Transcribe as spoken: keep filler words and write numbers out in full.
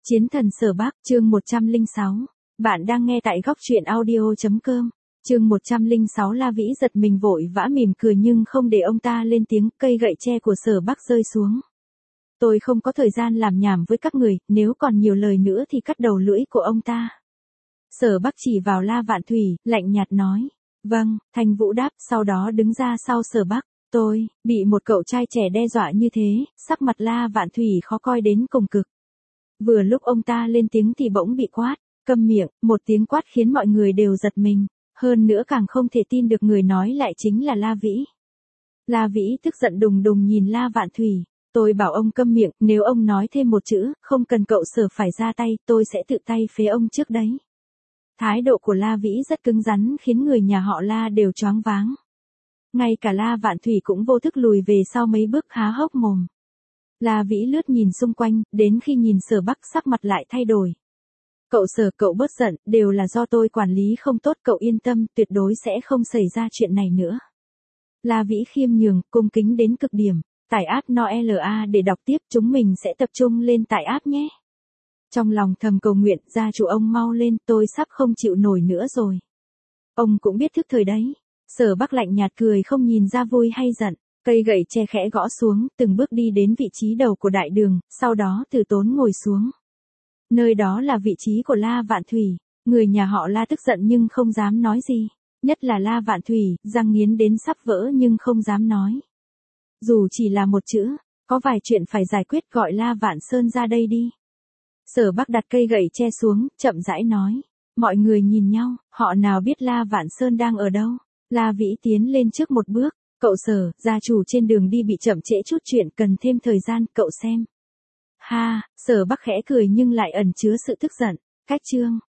Chiến thần Sở Bắc, chương một trăm lẻ sáu. Bạn đang nghe tại góc truyện audio chấm com. Chương một trăm lẻ sáu. La Vĩ giật mình vội vã mỉm cười nhưng không để ông ta lên tiếng, cây gậy tre của Sở Bắc rơi xuống. Tôi không có thời gian làm nhảm với các người, nếu còn nhiều lời nữa thì cắt đầu lưỡi của ông ta. Sở Bắc chỉ vào La Vạn Thủy, lạnh nhạt nói. Vâng, Thanh Vũ đáp, sau đó đứng ra sau Sở Bắc. Tôi, bị một cậu trai trẻ đe dọa như thế, sắc mặt La Vạn Thủy khó coi đến cùng cực. Vừa lúc ông ta lên tiếng thì bỗng bị quát, câm miệng, một tiếng quát khiến mọi người đều giật mình, hơn nữa càng không thể tin được người nói lại chính là La Vĩ. La Vĩ tức giận đùng đùng nhìn La Vạn Thủy, tôi bảo ông câm miệng, nếu ông nói thêm một chữ, không cần cậu Sở phải ra tay, tôi sẽ tự tay phế ông trước đấy. Thái độ của La Vĩ rất cứng rắn khiến người nhà họ La đều choáng váng. Ngay cả La Vạn Thủy cũng vô thức lùi về sau mấy bước há hốc mồm. La Vĩ lướt nhìn xung quanh, đến khi nhìn Sở Bắc sắc mặt lại thay đổi. Cậu Sở, cậu bớt giận, đều là do tôi quản lý không tốt, cậu yên tâm, tuyệt đối sẽ không xảy ra chuyện này nữa. La Vĩ khiêm nhường, cung kính đến cực điểm, tải app Noela để đọc tiếp, chúng mình sẽ tập trung lên tải app nhé. Trong lòng thầm cầu nguyện, gia chủ ông mau lên, tôi sắp không chịu nổi nữa rồi. Ông cũng biết thức thời đấy. Sở Bắc lạnh nhạt cười không nhìn ra vui hay giận. Cây gậy tre khẽ gõ xuống, từng bước đi đến vị trí đầu của đại đường, sau đó từ tốn ngồi xuống. Nơi đó là vị trí của La Vạn Thủy, người nhà họ La tức giận nhưng không dám nói gì, nhất là La Vạn Thủy, răng nghiến đến sắp vỡ nhưng không dám nói. Dù chỉ là một chữ, có vài chuyện phải giải quyết, gọi La Vạn Sơn ra đây đi. Sở Bắc đặt cây gậy tre xuống, chậm rãi nói. Mọi người nhìn nhau, họ nào biết La Vạn Sơn đang ở đâu. La Vĩ tiến lên trước một bước. Cậu Sở, gia chủ trên đường đi bị chậm trễ chút chuyện, cần thêm thời gian, cậu xem. Ha, Sở Bắc khẽ cười nhưng lại ẩn chứa sự tức giận. Cách chương,